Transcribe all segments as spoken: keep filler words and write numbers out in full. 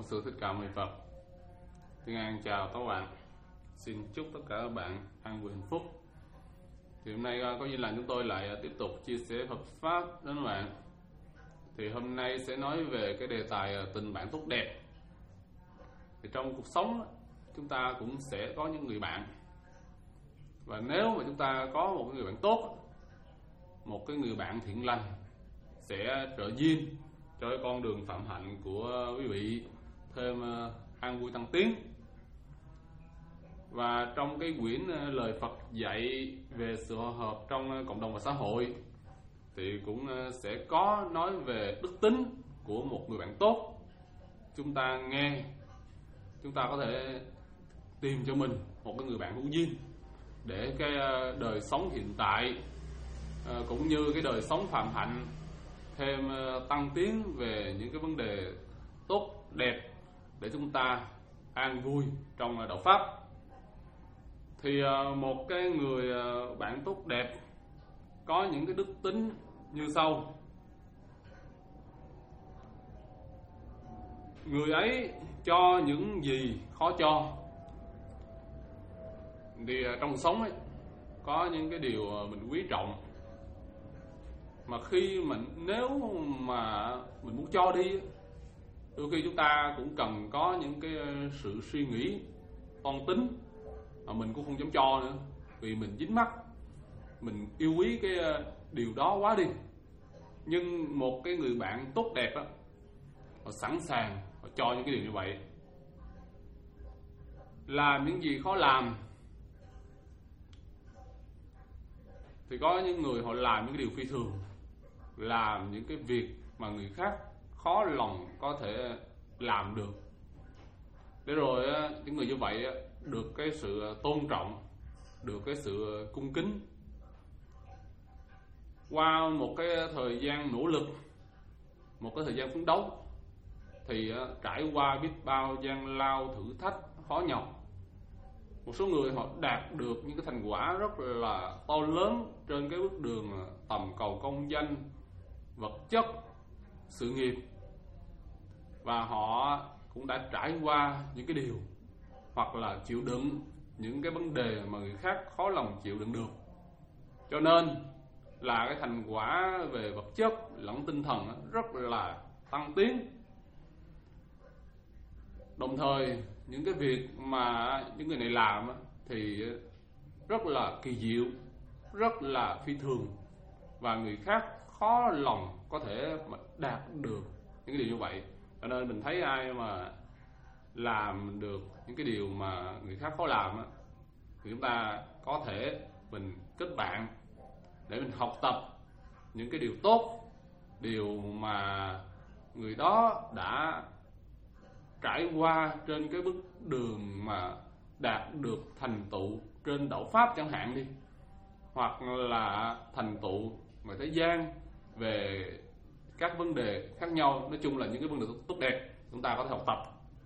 Sư Thích Ca Mâu Ni Phật. Thiên An chào các bạn. Xin chúc tất cả các bạn an vui hạnh phúc. Thì hôm nay có duyên lành chúng tôi lại tiếp tục chia sẻ Phật pháp đến các bạn. Thì hôm nay sẽ nói về cái đề tài tình bạn tốt đẹp. Thì trong cuộc sống chúng ta cũng sẽ có những người bạn. Và nếu mà chúng ta có một người bạn tốt, một cái người bạn thiện lành sẽ trợ duyên cho cái con đường phạm hạnh của quý vị thêm an vui tăng tiến. Và trong cái quyển lời Phật dạy về sự hòa hợp trong cộng đồng và xã hội thì cũng sẽ có nói về đức tính của một người bạn tốt. Chúng ta nghe, chúng ta có thể tìm cho mình một cái người bạn hữu duyên để cái đời sống hiện tại cũng như cái đời sống phạm hạnh thêm tăng tiến về những cái vấn đề tốt đẹp để chúng ta an vui trong đạo pháp. Thì một cái người bạn tốt đẹp có những cái đức tính như sau. Người ấy cho những gì khó cho. Thì trong cuộc sống ấy có những cái điều mình quý trọng mà khi mình nếu mà mình muốn cho đi, đôi khi chúng ta cũng cần có những cái sự suy nghĩ toan tính mà mình cũng không dám cho nữa, vì mình dính mắc, mình yêu quý cái điều đó quá đi. Nhưng một cái người bạn tốt đẹp á, họ sẵn sàng họ cho những cái điều như vậy. Làm những gì khó làm thì có những người họ làm những cái điều phi thường, làm những cái việc mà người khác khó lòng có thể làm được. Để rồi những người như vậy được cái sự tôn trọng, được cái sự cung kính. Qua một cái thời gian nỗ lực, một cái thời gian phấn đấu thì trải qua biết bao gian lao thử thách khó nhọc, một số người họ đạt được những cái thành quả rất là to lớn trên cái bước đường tầm cầu công danh, vật chất, sự nghiệp. Và họ cũng đã trải qua những cái điều hoặc là chịu đựng những cái vấn đề mà người khác khó lòng chịu đựng được. Cho nên là cái thành quả về vật chất lẫn tinh thần rất là tăng tiến. Đồng thời những cái việc mà những người này làm thì rất là kỳ diệu, rất là phi thường, và người khác khó lòng có thể mà đạt được những cái điều như vậy. Cho nên mình thấy ai mà làm được những cái điều mà người khác khó làm thì chúng ta có thể mình kết bạn để mình học tập những cái điều tốt, điều mà người đó đã trải qua trên cái bước đường mà đạt được thành tựu trên đạo pháp chẳng hạn đi, hoặc là thành tựu ngoài thế gian về các vấn đề khác nhau. Nói chung là những cái vấn đề tốt đẹp chúng ta có thể học tập.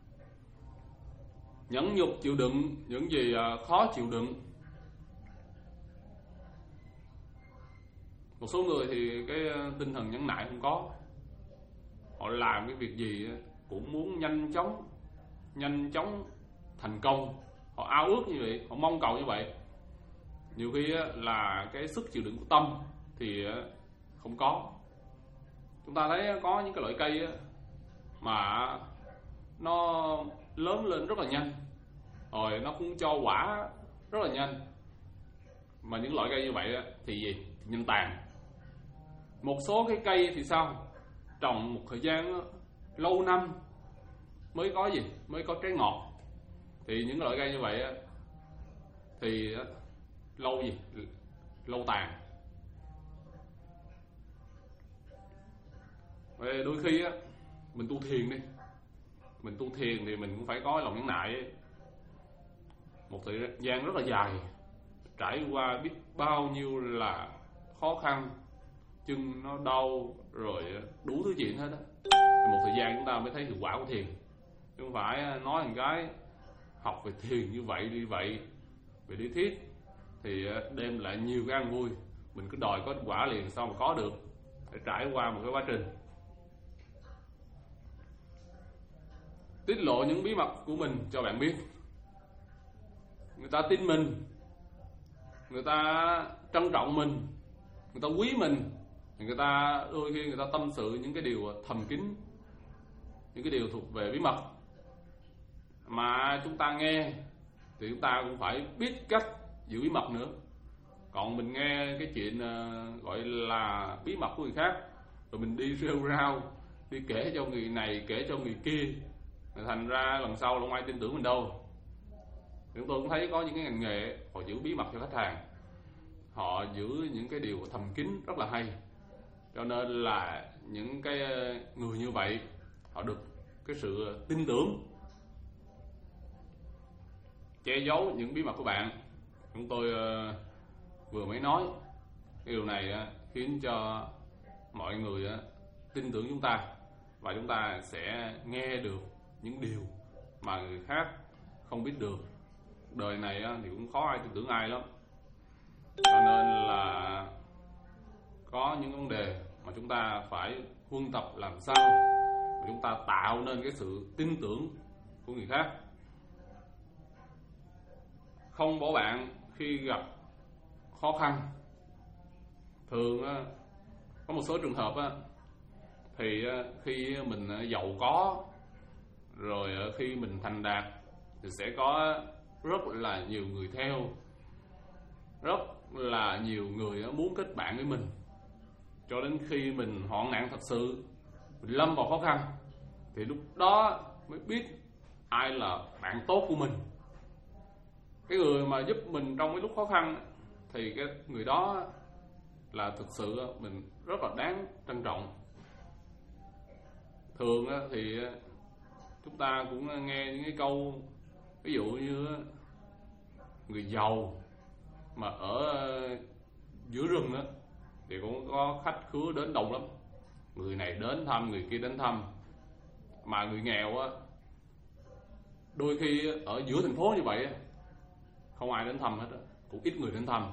Nhẫn nhục chịu đựng những gì khó chịu đựng. Một số người thì cái tinh thần nhẫn nại không có, họ làm cái việc gì cũng muốn nhanh chóng nhanh chóng thành công, họ ao ước như vậy, họ mong cầu như vậy. Nhiều khi là cái sức chịu đựng của tâm thì không có. Chúng ta thấy có những cái loại cây mà nó lớn lên rất là nhanh, rồi nó cũng cho quả rất là nhanh. Mà những loại cây như vậy thì gì? Thì nhanh tàn. Một số cái cây thì sao? Trồng một thời gian lâu năm mới có gì? Mới có trái ngọt. Thì những loại cây như vậy thì lâu gì? Lâu tàn. Về đôi khi á, mình tu thiền đi, mình tu thiền thì mình cũng phải có lòng nhẫn nại. Một thời gian rất là dài, trải qua biết bao nhiêu là khó khăn, chân nó đau rồi đủ thứ chuyện hết á. Một thời gian chúng ta mới thấy hiệu quả của thiền. Chứ không phải nói một cái học về thiền như vậy như vậy, về lý thuyết thì đem lại nhiều cái an vui, mình cứ đòi có quả liền sao mà có được. Phải trải qua một cái quá trình. tiết lộ những bí mật của mình cho bạn biết. Người ta tin mình, người ta trân trọng mình, người ta quý mình, người ta đôi khi người ta tâm sự những cái điều thầm kín, những cái điều thuộc về bí mật mà chúng ta nghe thì chúng ta cũng phải biết cách giữ bí mật nữa. Còn mình nghe cái chuyện uh, gọi là bí mật của người khác, rồi mình đi rêu rao, đi kể cho người này, kể cho người kia, thành ra lần sau không ai tin tưởng mình đâu. Chúng tôi cũng thấy có những cái ngành nghề họ giữ bí mật cho khách hàng, họ giữ những cái điều thầm kín rất là hay. Cho nên là những cái người như vậy họ được cái sự tin tưởng. Che giấu những bí mật của bạn, chúng tôi uh, vừa mới nói, cái điều này uh, khiến cho mọi người uh, tin tưởng chúng ta, và chúng ta sẽ nghe được những điều mà người khác không biết được. Đời này uh, thì cũng khó ai tin tưởng ai lắm, cho nên là có những vấn đề mà chúng ta phải huân tập làm sao mà chúng ta tạo nên cái sự tin tưởng của người khác. Không bỏ bạn khi gặp khó khăn. Thường có một số trường hợp thì khi mình giàu có, rồi khi mình thành đạt thì sẽ có rất là nhiều người theo, rất là nhiều người muốn kết bạn với mình. Cho đến khi mình hoạn nạn thật sự, mình lâm vào khó khăn, thì lúc đó mới biết ai là bạn tốt của mình. Cái người mà giúp mình trong cái lúc khó khăn thì cái người đó là thực sự mình rất là đáng trân trọng. Thường thì chúng ta cũng nghe những cái câu ví dụ như người giàu mà ở giữa rừng đó thì cũng có khách khứa đến đông lắm, người này đến thăm, người kia đến thăm. Mà người nghèo á, đôi khi ở giữa thành phố như vậy không ai đến thăm hết, cũng ít người đến thăm.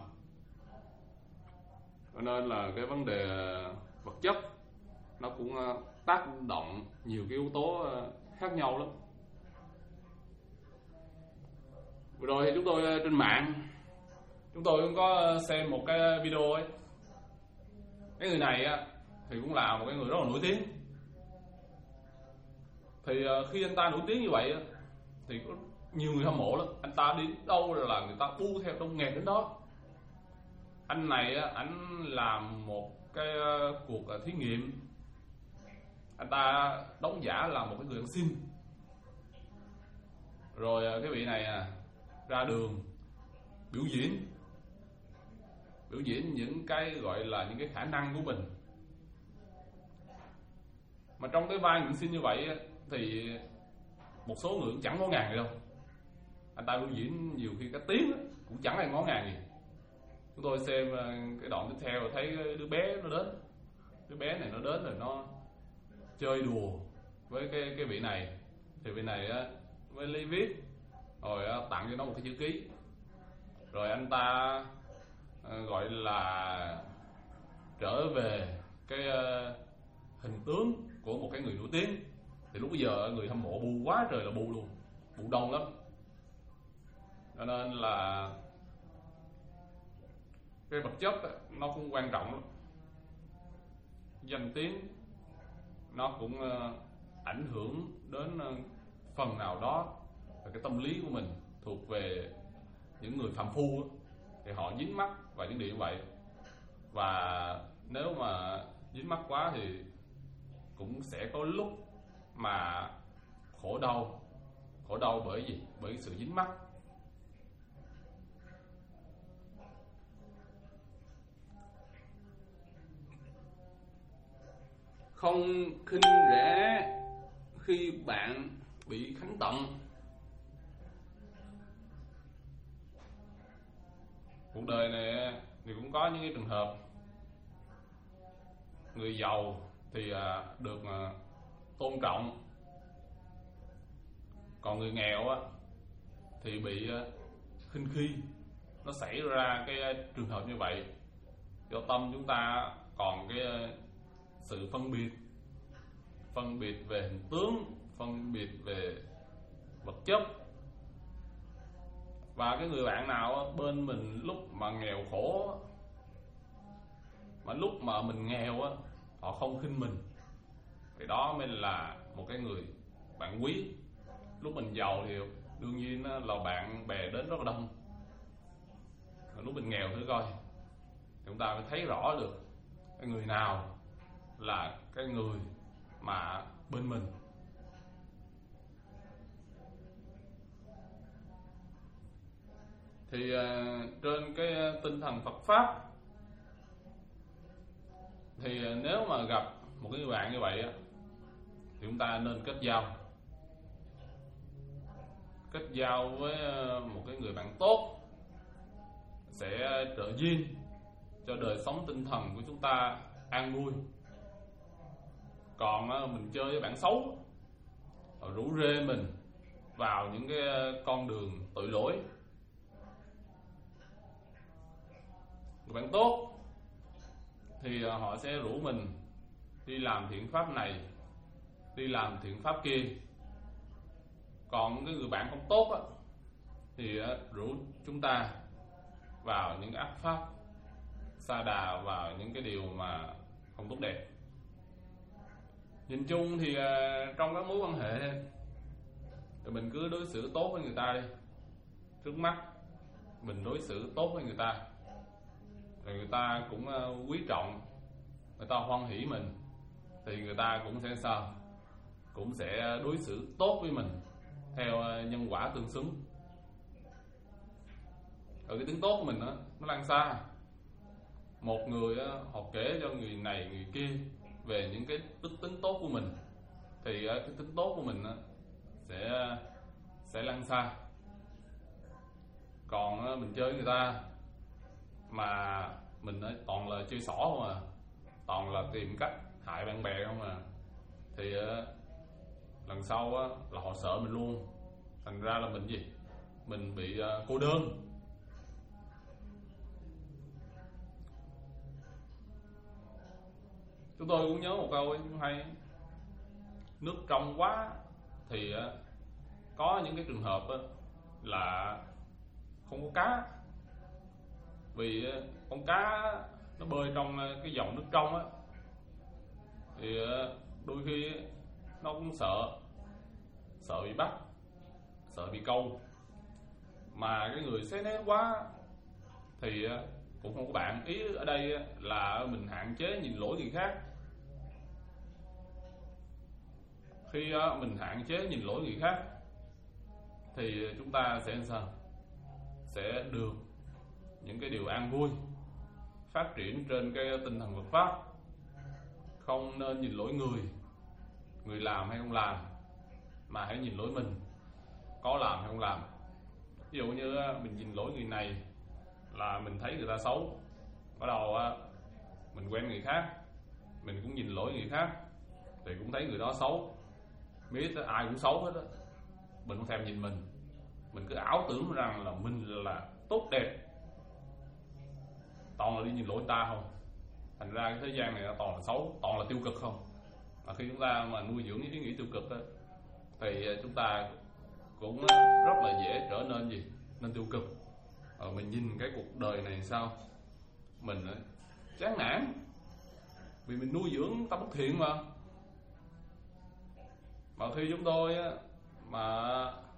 Cho nên là cái vấn đề vật chất nó cũng tác động nhiều cái yếu tố khác nhau lắm. Vừa rồi thì chúng tôi trên mạng, chúng tôi cũng có xem một cái video ấy. Cái người này á thì cũng là một cái người rất là nổi tiếng. Thì khi anh ta nổi tiếng như vậy thì có nhiều người hâm mộ lắm. Anh ta đi đâu là người ta bu theo đông nghẹt đến đó. Anh này anh làm một cái cuộc thí nghiệm. Anh ta đóng giả là một cái người ăn xin. Rồi cái vị này ra đường biểu diễn, biểu diễn những cái gọi là những cái khả năng của mình. Mà trong cái vai người xin như vậy thì một số người cũng chẳng ngó ngàng gì đâu. Anh ta biểu diễn nhiều khi cái tiếng cũng chẳng ai ngó ngàng gì. Chúng tôi xem cái đoạn tiếp theo thấy đứa bé nó đến, đứa bé này nó đến rồi nó chơi đùa với cái cái vị này. Thì vị này với lấy viết rồi tặng cho nó một cái chữ ký. Rồi anh ta gọi là trở về cái hình tướng của một cái người nổi tiếng. Thì lúc bây giờ người hâm mộ bu quá trời là bu luôn, bu đông lắm. Cho nên là cái vật chất nó cũng quan trọng lắm. Danh tiếng nó cũng ảnh hưởng đến phần nào đó về cái tâm lý của mình. Thuộc về những người phàm phu thì họ dính mắc vào những điều như vậy. Và nếu mà dính mắc quá thì cũng sẽ có lúc mà khổ đau. Khổ đau bởi gì? Bởi sự dính mắc. Không khinh rẻ khi bạn bị khánh tận. Cuộc đời này thì cũng có những cái trường hợp người giàu thì được tôn trọng, còn người nghèo thì bị khinh khi. Nó xảy ra cái trường hợp như vậy do tâm chúng ta còn cái sự phân biệt, phân biệt về hình tướng, phân biệt về vật chất. Và cái người bạn nào bên mình lúc mà nghèo khổ, mà lúc mà mình nghèo á, họ không khinh mình, thì đó mới là một cái người bạn quý. Lúc mình giàu thì đương nhiên là bạn bè đến rất là đông. Lúc mình nghèo thử coi, chúng ta mới thấy rõ được cái người nào là cái người mà bên mình. Thì uh, trên cái tinh thần Phật Pháp, thì uh, nếu mà gặp một cái người bạn như vậy á, thì chúng ta nên kết giao. Kết giao với uh, một cái người bạn tốt sẽ trợ duyên cho đời sống tinh thần của chúng ta an vui. Còn uh, mình chơi với bạn xấu, rủ rê mình vào những cái con đường tội lỗi. Người bạn tốt thì họ sẽ rủ mình đi làm thiện pháp này, đi làm thiện pháp kia. Còn cái người bạn không tốt á, thì rủ chúng ta vào những ác pháp, sa đà vào những cái điều mà không tốt đẹp. Nhìn chung thì trong các mối quan hệ thì mình cứ đối xử tốt với người ta đi. Trước mắt mình đối xử tốt với người ta, rồi người ta cũng quý trọng, người ta hoan hỷ mình, thì người ta cũng sẽ sao? Cũng sẽ đối xử tốt với mình theo nhân quả tương xứng. Rồi cái tiếng tốt của mình đó, nó lan xa. Một người họ kể cho người này người kia về những cái đức tính tốt của mình, thì cái tính tốt của mình sẽ sẽ lan xa. Còn mình chơi với người ta mà mình toàn là chơi xỏ không à, toàn là tìm cách hại bạn bè không à, thì lần sau là họ sợ mình luôn. Thành ra là mình gì? Mình bị cô đơn. Chúng tôi cũng nhớ một câu ấy hay: nước trong quá thì có những cái trường hợp là không có cá. Vì con cá nó bơi trong cái dòng nước trong á, thì đôi khi nó cũng sợ sợ bị bắt, sợ bị câu. Mà cái người xé né quá thì cũng không có bạn. Ý ở đây là mình hạn chế nhìn lỗi người khác. Khi mình hạn chế nhìn lỗi người khác thì chúng ta sẽ sao? Sẽ được những cái điều an vui, phát triển trên cái tinh thần Phật Pháp. Không nên nhìn lỗi người, người làm hay không làm, mà hãy nhìn lỗi mình, có làm hay không làm. Ví dụ như mình nhìn lỗi người này là mình thấy người ta xấu, bắt đầu mình quen người khác, mình cũng nhìn lỗi người khác thì cũng thấy người đó xấu. Biết ai cũng xấu hết á, mình không thèm nhìn mình. Mình cứ ảo tưởng rằng là mình là tốt đẹp, toàn là đi nhìn lỗi người ta không. Thành ra cái thế gian này nó toàn là xấu, toàn là tiêu cực không. Mà khi chúng ta mà nuôi dưỡng những ý nghĩ tiêu cực đó, thì chúng ta cũng rất là dễ trở nên gì? Nên tiêu cực. Rồi mình nhìn cái cuộc đời này sao? Mình chán nản, vì mình nuôi dưỡng tâm bất thiện mà. Mà khi chúng tôi mà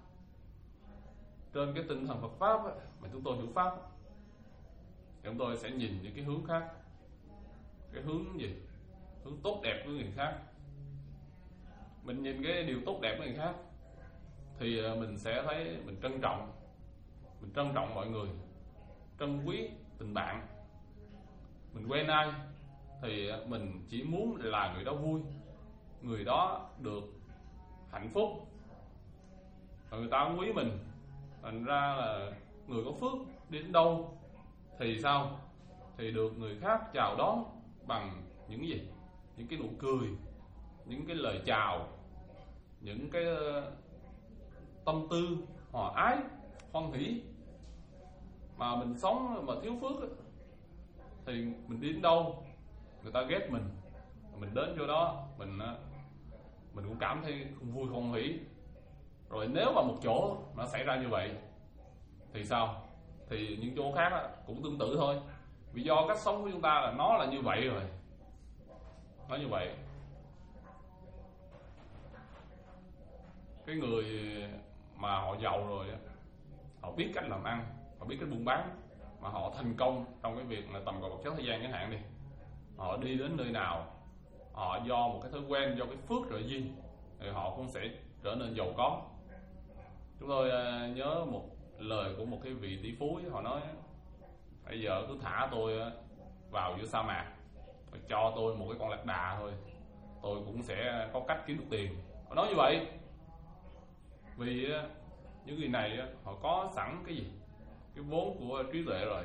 trên cái tinh thần Phật Pháp mà chúng tôi hiểu Pháp, thì chúng tôi sẽ nhìn những cái hướng khác. Cái hướng gì? Hướng tốt đẹp của người khác. Mình nhìn cái điều tốt đẹp của người khác thì mình sẽ thấy mình trân trọng. Mình trân trọng mọi người, trân quý tình bạn. Mình quen ai thì mình chỉ muốn là người đó vui, người đó được hạnh phúc, và người ta cũng quý mình. Thành ra là người có phước đi đến đâu thì sao? Thì được người khác chào đón bằng những gì? Những cái nụ cười, những cái lời chào, những cái tâm tư hòa ái, hoan hỷ. Mà mình sống mà thiếu phước thì mình đi đến đâu người ta ghét mình, mình đến chỗ đó mình mình mình cũng cảm thấy không vui không hỉ. Rồi nếu mà một chỗ nó xảy ra như vậy thì sao? Thì những chỗ khác đó, cũng tương tự thôi. Vì do cách sống của chúng ta là nó là như vậy rồi. Nó như vậy. Cái người mà họ giàu rồi, họ biết cách làm ăn, họ biết cách buôn bán, mà họ thành công trong cái việc là tầm cầu vật chất thời gian chẳng hạn đi. Họ đi đến nơi nào, họ do một cái thói quen, do cái phước trợ duyên, thì họ cũng sẽ trở nên giàu có. Chúng tôi nhớ một lời của một cái vị tỷ phú, họ nói bây giờ cứ thả tôi vào giữa sa mạc, cho tôi một cái con lạc đà thôi, tôi cũng sẽ có cách kiếm được tiền. Họ nói như vậy vì những người này họ có sẵn cái gì? Cái vốn của trí tuệ rồi.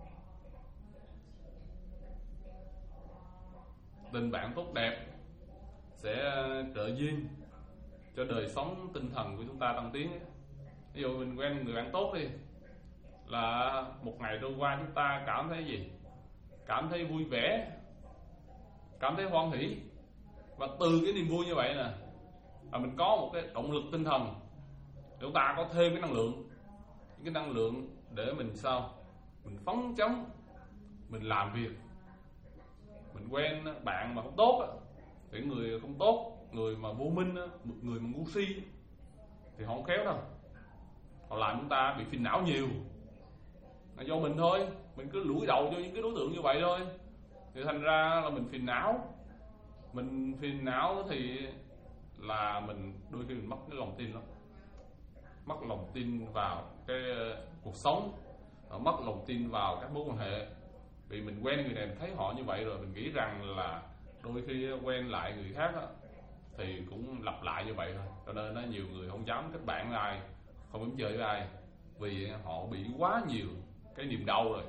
Tình bạn tốt đẹp sẽ trợ duyên cho đời sống tinh thần của chúng ta tăng tiến. Ví dụ mình quen người bạn tốt đi, là một ngày trôi qua chúng ta cảm thấy gì? Cảm thấy vui vẻ, cảm thấy hoan hỷ. Và từ cái niềm vui như vậy nè, là mình có một cái động lực tinh thần để chúng ta có thêm cái năng lượng. Cái năng lượng để mình sao? Mình phấn chấn, mình làm việc. Mình quen bạn mà không tốt, thì người không tốt, người mà vô minh, người mà ngu si thì họ không khéo đâu. Họ làm chúng ta bị phiền não nhiều. Là do mình thôi, mình cứ lủi đầu cho những cái đối tượng như vậy thôi, thì thành ra là mình phiền não. Mình phiền não thì là mình đôi khi mình mất cái lòng tin lắm. Mất lòng tin vào cái cuộc sống, mất lòng tin vào các mối quan hệ. Vì mình quen người này, mình thấy họ như vậy rồi, mình nghĩ rằng là đôi khi quen lại người khác đó, thì cũng lặp lại như vậy thôi. Cho nên đó, nhiều người không dám kết bạn với ai, không dám chơi với ai, vì họ bị quá nhiều cái niềm đau rồi.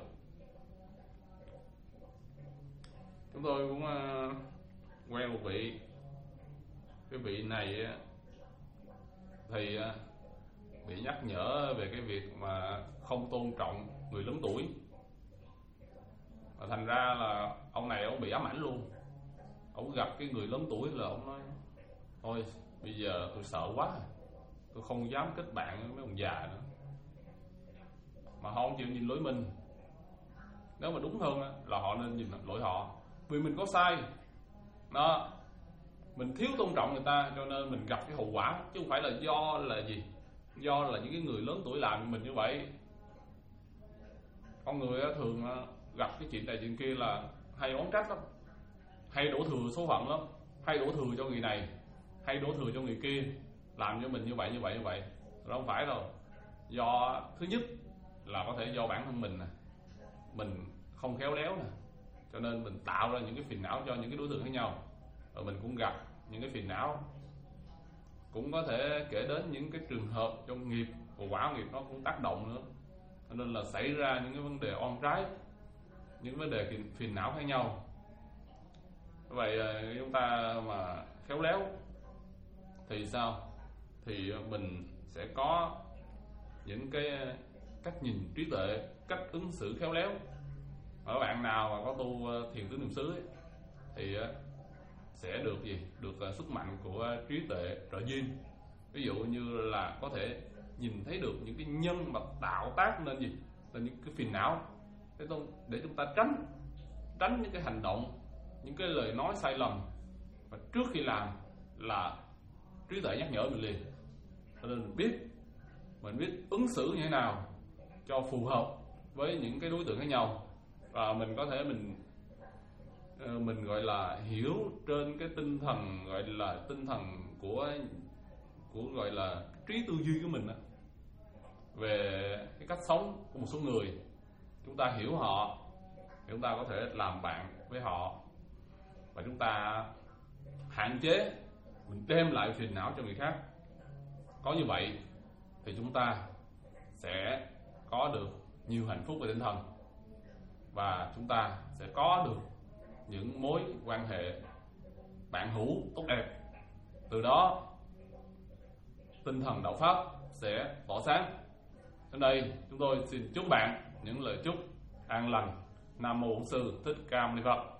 Chúng tôi cũng uh, quen một vị. Cái vị này thì uh, bị nhắc nhở về cái việc mà không tôn trọng người lớn tuổi. Và thành ra là ông này ông bị ám ảnh luôn. Ông gặp cái người lớn tuổi là ông nói thôi bây giờ tôi sợ quá, tôi không dám kết bạn với mấy ông già nữa. Mà họ không chịu nhìn lỗi mình. Nếu mà đúng hơn là họ nên nhìn lỗi họ, vì mình có sai đó, mình thiếu tôn trọng người ta, cho nên mình gặp cái hậu quả. Chứ không phải là do là gì, do là những cái người lớn tuổi làm mình như vậy. Con người thường gặp cái chuyện này chuyện kia là hay oán trách lắm, hay đổ thừa số phận lắm, hay đổ thừa cho người này, hay đổ thừa cho người kia, làm cho mình như vậy như vậy như vậy. Đó không phải đâu. Do thứ nhất là có thể do bản thân mình nè, mình không khéo léo nè, cho nên mình tạo ra những cái phiền não cho những cái đối tượng khác nhau. Rồi mình cũng gặp những cái phiền não. Cũng có thể kể đến những cái trường hợp trong nghiệp và quả nghiệp nó cũng tác động nữa, cho nên là xảy ra những cái vấn đề oan trái, những vấn đề phiền não khác nhau. Vậy chúng ta mà khéo léo thì sao? Thì mình sẽ có những cái cách nhìn trí tuệ, cách ứng xử khéo léo. Ở bạn nào mà có tu thiền tứ niệm xứ ấy, thì sẽ được gì? Được sức mạnh của trí tuệ trợ duyên. Ví dụ như là có thể nhìn thấy được những cái nhân mà tạo tác nên gì? Là những cái phiền não, để chúng ta tránh tránh những cái hành động, những cái lời nói sai lầm. Và trước khi làm là trí tuệ nhắc nhở mình liền, cho nên mình biết mình biết ứng xử như thế nào cho phù hợp với những cái đối tượng khác nhau. Và mình có thể mình mình gọi là hiểu trên cái tinh thần gọi là tinh thần của của gọi là trí tư duy của mình đó, về cái cách sống của một số người. Chúng ta hiểu họ thì chúng ta có thể làm bạn với họ, và chúng ta hạn chế mình đem lại phiền não cho người khác. Có như vậy thì chúng ta sẽ có được nhiều hạnh phúc về tinh thần, và chúng ta sẽ có được những mối quan hệ bạn hữu tốt đẹp. Từ đó tinh thần đạo pháp sẽ tỏa sáng. Đến đây chúng tôi xin chúc bạn những lời chúc an lành. Nam mô Bổn Sư Thích Ca Mâu Ni Phật.